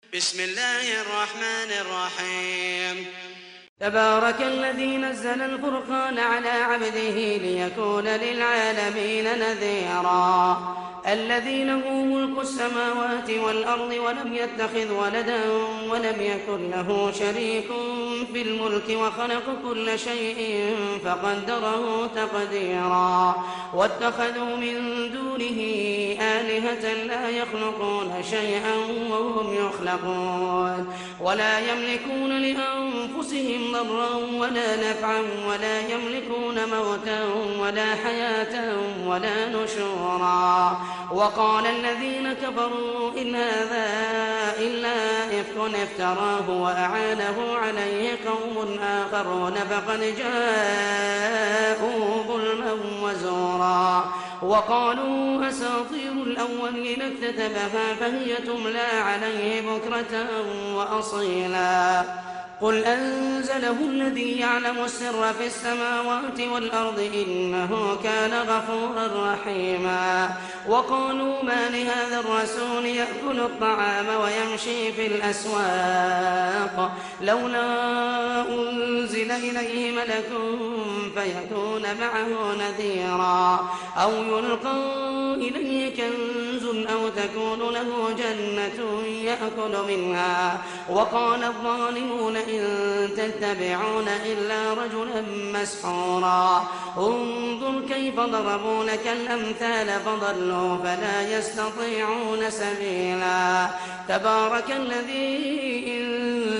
بسم الله الرحمن الرحيم. تبارك الذي نزل الفرقان على عبده ليكون للعالمين نذيرا. الذي له ملك السماوات والأرض ولم يتخذ ولدا ولم يكن له شريك في الملك وخلق كل شيء فقدره تقديرا. واتخذوا من دونه آلهة لا يخلقون شيئا وهم يخلقون ولا يملكون لأنفسهم ضرا ولا نفعا ولا يملكون موتا ولا حياة ولا نشورا. وقال الذين كفروا إن هذا إلا إفك افتراه وأعانه عليه قوم آخرون فقد جاءوا ظلما وزورا. وقالوا أساطير الأولين اكتتبها فهي تملى عليه بكرة وأصيلا. قل أنزله الذي يعلم السر في السماوات والأرض إنه كان غفورا رحيما. وقالوا ما لهذا الرسول يأكل الطعام ويمشي في الأسواق لولا أنزل إليه ملك فيكون معه نذيرا أو يلقى إليه كنز أو تكون له جنة يأكل منها. وقال الظالمون إن تتبعون إلا رجلا مسحورا. انظر كيف ضربوا لك الأمثال فضلوا فلا يستطيعون سبيلا. تبارك الذي إن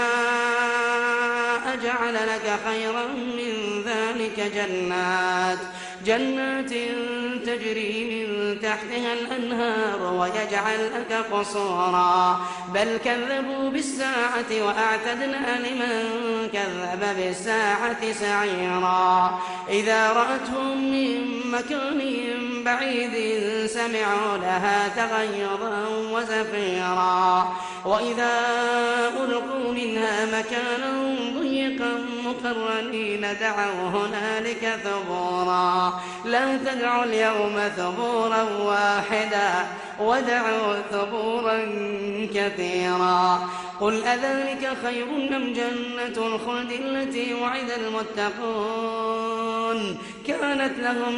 شاء جعل لك خيرا من ذلك جنات تجري من تحتها الأنهار ويجعل لك قصورا. بل كذبوا بالساعة وأعتدنا لمن كذب بالساعة سعيرا. إذا رأتهم من مكان بعيد سمعوا لها تغيظا وزفيرا. وإذا ألقوا منها مكانا ضيقا مقرنين دعوا هنالك ثبورا. لا تدعوا اليوم ثبورا واحدا ودعوا ثبورا كثيرا. قل أذلك خير أم جنة الخلد التي وعد المتقون كانت لهم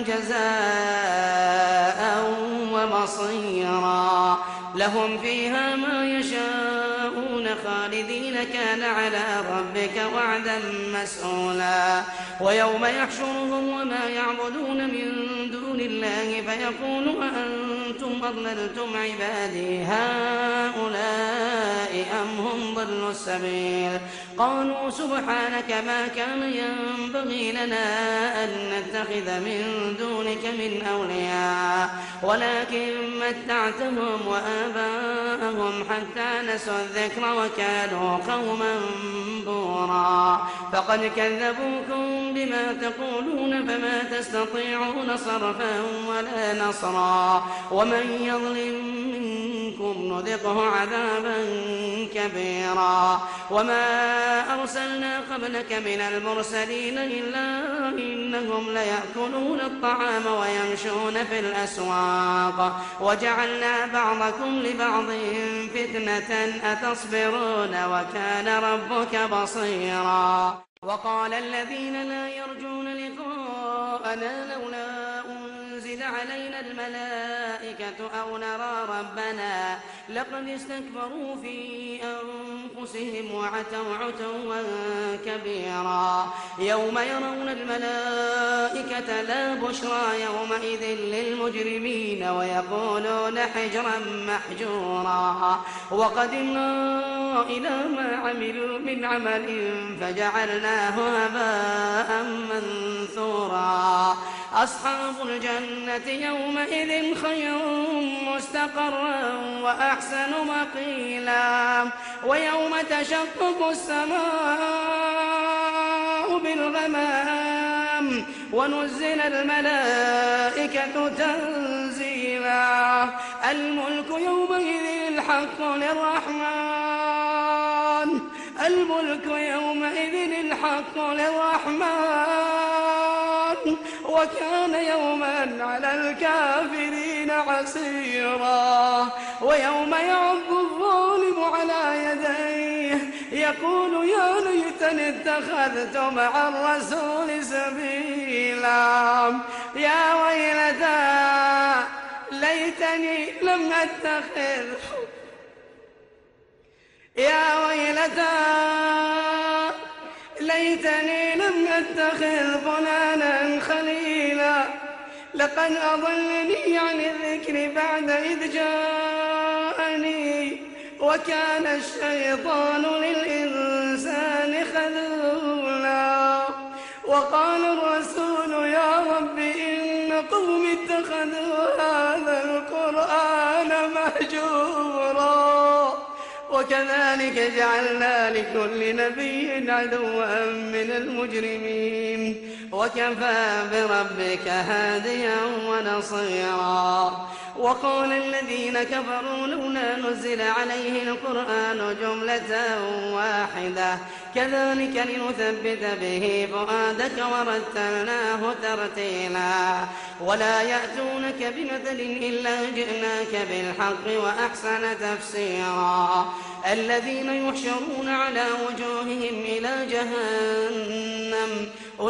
جزاء ومصيرا. لهم فيها ما يشاءون خالدين كان على ربك وعدا مسئولا. ويوم يحشرهم وما يعبدون من دون الله فيقول أأنتم أضللتم عبادي هؤلاء أم هم ضلوا السبيل. قالوا سبحانك ما كان ينبغي لنا أن نتخذ من دونك من أولياء ولكن متعتهم وآباءهم حتى نسوا الذكر وكانوا قوما بورا. فقد كذبوكم بما تقولون فما تستطيعون صرفا ولا نصرا. ومن يظلم منكم نذقه عذابا كبيرا. وما أرسلنا قبلك من المرسلين إلا إنهم ليأكلون الطعام ويمشون في الأسواق وجعلنا بعضكم لبعض فتنة أتصبرون وكان ربك بصيرا. وقال الذين لا يرجون لقاءنا لولا أنزل علينا الملائكة أو نرى ربنا لقد استكبروا في أنفسهم وعتوا عتوا كبيرا. يوم يرون الملائكة لا بشرى يومئذ للمجرمين ويقولون حجرا محجورا. وقدمنا إلى ما عملوا من عمل فجعلناه هباء منثورا. أصحاب الجنة يومئذ خير مستقرا وأحسن مقيلا. ويوم تشقق السماء بالغمام ونزل الملائكة تنزيلا. الملك يومئذ الحق للرحمن. الملك يومئذ الحق للرحمن وكان يوما على الكافرين عسيرا. ويوم يعض الظالم على يقول يا ليتني اتخذت مع الرسول سبيلا يا ويلتى ليتني لم أتخذ يا ويلتى ليتني لم أتخذ فلانا خليلا لقد أضلني عن الذكر بعد إذ جاءني وكان الشيطان للإنسان خذولا وقال الرسول يا رب إن قوم اتخذوا هذا القرآن مهجورا وكذلك جعلنا لكل نبي عدوا من المجرمين وكفى بربك هاديا ونصيرا وقال الذين كفروا لولا نزل عليه القرآن جملة واحدة كذلك لنثبت به فؤادك ورتلناه ترتيلا ولا يأتونك بمثل إلا جئناك بالحق وأحسن تفسيرا الذين يحشرون على وجوههم إلى جهنم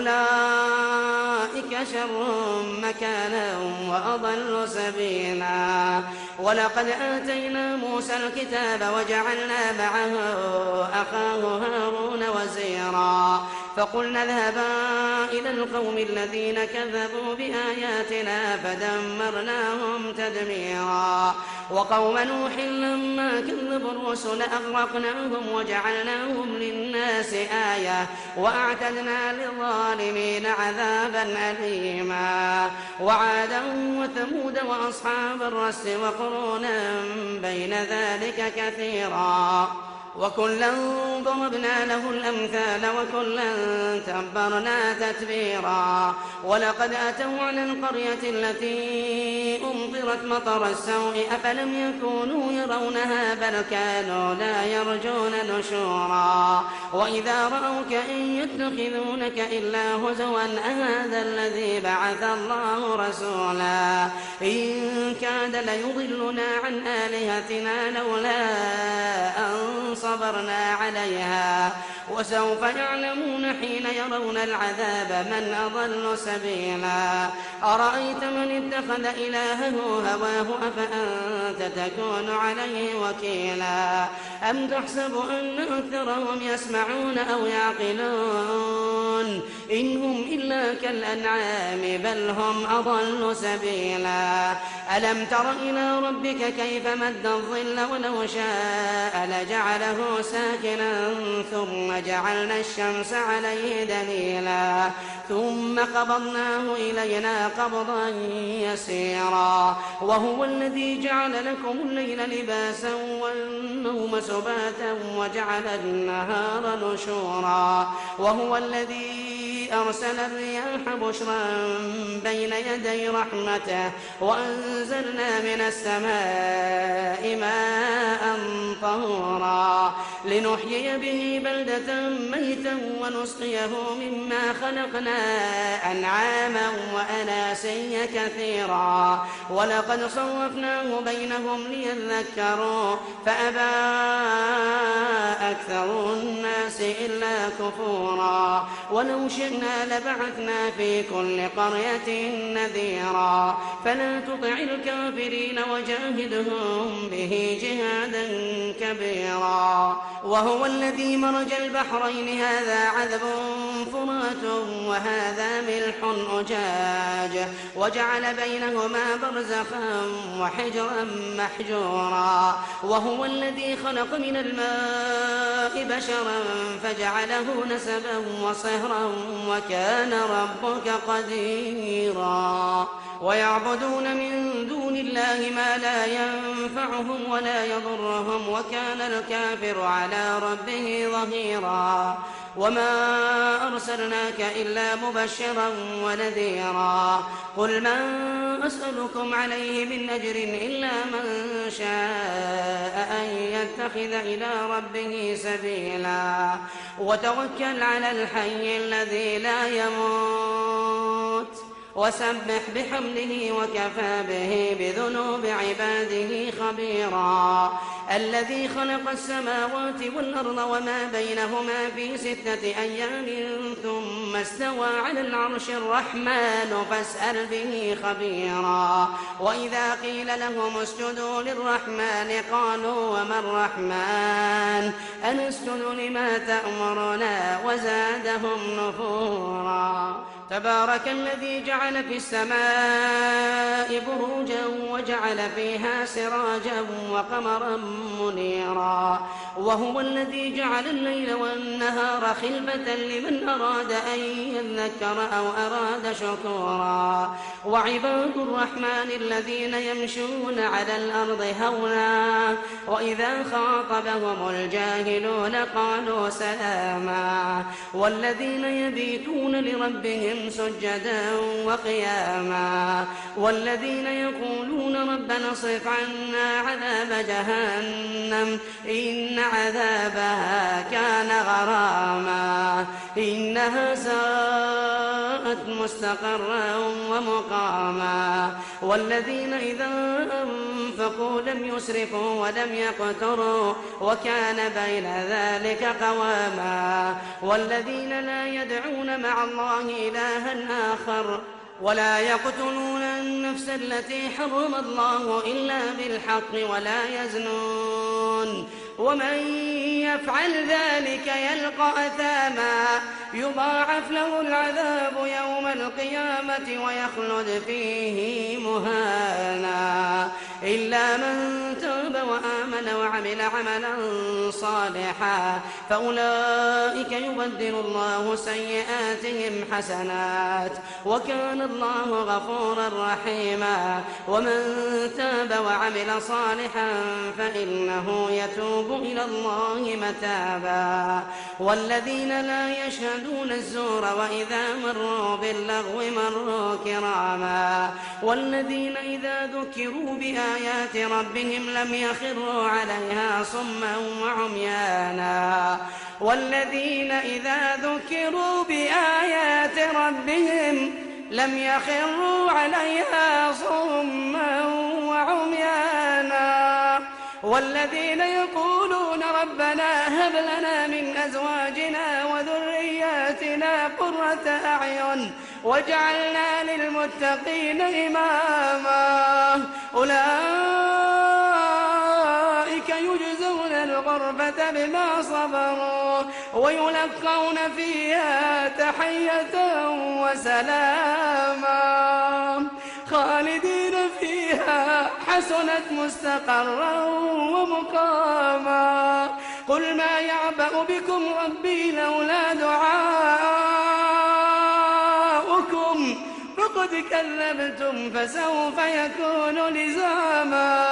أولئك شر مكانا وأضل سبيلا ولقد آتينا موسى الكتاب وجعلنا معه أخاه هارون وزيرا فقلنا اذهبا إلى القوم الذين كذبوا بآياتنا فدمرناهم تدميرا وقوم نوح لما كذبوا الرسل أغرقناهم وجعلناهم للناس آية وأعتدنا للظالمين عذابا أليما وعادا وثمود وأصحاب الرس وقرونا بين ذلك كثيرا وكلا ضربنا له الأمثال وكلا تبرنا تتبيرا ولقد أتوا على القرية التي أمطرت مطر السوء أفلم يكونوا يرونها بل كانوا لا يرجون نشورا وإذا رأوك إن يتخذونك إلا هزوا أهذا الذي بعث الله رسولا إن كاد ليضلنا عن آلهتنا لولا أن صبرنا عليها وسوف يعلمون حين يرون العذاب من أضل سبيلا أرأيت من اتخذ إلهه هواه أفأنت تكون عليه وكيلا أم تحسب أن أكثرهم يسمعون أو يعقلون إن هم إلا كالأنعام بل هم أضل سبيلا ألم تر إلى ربك كيف مد الظل ولو شاء لجعله ساكنا ثم جعلنا الشمس عليه دليلا ثم قبضناه إلينا قبضا يسيرا وهو الذي جعل لكم الليل لباسا والنوم سباتا وجعل النهار نشورا وهو الذي أرسل الرياح بشرا بين يدي رحمته وأنزلنا من السماء ماء طهورا لنحيي به بلدة ميتا ونسقيه مما خلقنا أنعاما وأناسيا كثيرا ولقد صرفناه بينهم ليذكروا فأبى أكثر الناس إلا كفورا ولو شئنا لبعثنا في كل قرية نذيرا فلا تطع الكافرين وجاهدهم به جهادا كبيرا وهو الذي مرج البحرين هذا عذب فرات وهذا ملح أجاج وجعل بينهما برزخا وحجرا محجورا وهو الذي خلق من الماء بشرا فجعله نسبا وصهرا وكان ربك قديرا ويعبدون من دون الله ما لا ينفعهم ولا يضرهم وكان الكافر على ربه ظهيرا وما أرسلناك إلا مبشرا ونذيرا قل ما أسألكم عليه من أجر إلا من شاء أن يتخذ إلى ربه سبيلا وتوكل على الحي الذي لا يموت وسبح بحمده وكفى به بذنوب عباده خبيرا الذي خلق السماوات والأرض وما بينهما في 6 أيام ثم استوى على العرش الرحمن فاسأل به خبيرا وإذا قيل لهم اسجدوا للرحمن قالوا وما الرحمن أنسجد لما تأمرنا وزادهم نفورا تبارك الذي جعل في السماء بروجا وجعل فيها سراجا وقمرا منيرا وهو الذي جعل الليل والنهار خلفة لمن أراد أن يذكر أو أراد شكورا وعباد الرحمن الذين يمشون على الأرض هونا وإذا خاطبهم الجاهلون قالوا سلاما والذين يبيتون لربهم سجدا وقياما والذين يقولون ربنا اصرف عنا عذاب جهنم إن عذابها كان غراما إنها ساءت مستقرا ومقاما والذين إذا أنفقوا لم يسرفوا ولم يقتروا وكان بين ذلك قواما والذين لا يدعون مع الله إلها آخر ولا يقتلون النفس التي حرم الله إلا بالحق ولا يزنون ومن يفعل ذلك يلقى أثاما يضاعف له العذاب يوم القيامة ويخلد فيه مهانا إلا من تاب وآمن وعمل عملا صالحا فأولئك يبدل الله سيئاتهم حسنات وكان الله غفورا رحيما ومن تاب وعمل صالحا فإنه يتوب إلى الله متابا والذين لا يشهدون الزور وإذا مروا باللغو مروا كراما والذين إذا ذكروا بآيات ربهم لم يخروا عليها صما وعميانا والذين إذا ذكروا بآيات ربهم لم يخروا عليها صما وعميانا والذين يقولون ربنا هب لنا من أزواجنا وذرياتنا قرة أعين واجعلنا للمتقين إماما أولئك يجزون الغرفة بما صبروا ويلقون فيها تحية وسلاما خالدين فيها حسنت مستقرا ومقاما قل ما يعبأ بكم ربي لولا دعاؤكم فقد كذبتم فسوف يكون لزاما